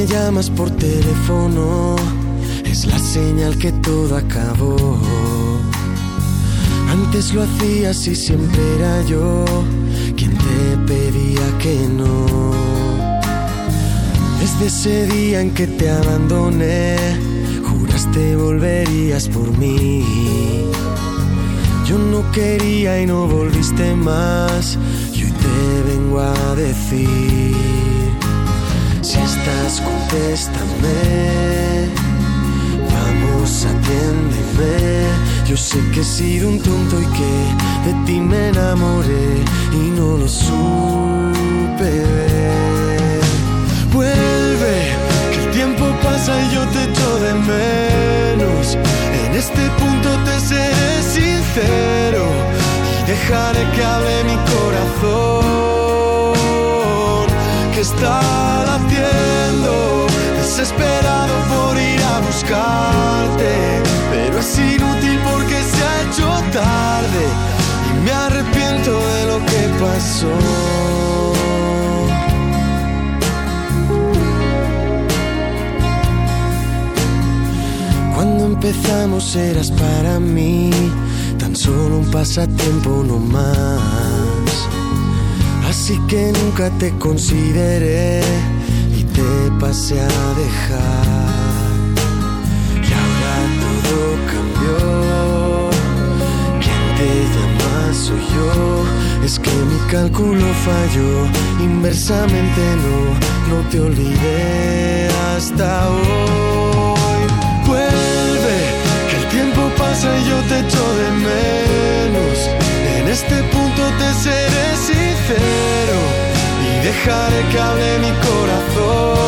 me llamas por teléfono, es la señal que todo acabó. Antes lo hacías y siempre era yo quien te pedía que no. Desde ese día en que te abandoné, juraste volverías por mí. Yo no quería y no volviste más, y hoy te vengo a decir: si estás, contéstame, vamos, atiéndeme. Yo sé que he sido un tonto y que de ti me enamoré y no lo supe ver. Vuelve, que el tiempo pasa y yo te echo de menos. En este punto te seré sincero y dejaré que hable mi corazón, que está latiendo, desesperado por ir a buscarte, pero es inútil porque se ha hecho tarde y me arrepiento de lo que pasó. Cuando empezamos eras para mí tan solo un pasatiempo no más, así que nunca te consideré y te pasé a dejar. Y ahora todo cambió, quien te llama soy yo. Es que mi cálculo falló, inversamente no te olvidé hasta hoy. Vuelve, que el tiempo pasa y yo te echo de menos. En este punto te seré sincero y dejaré que hable mi corazón,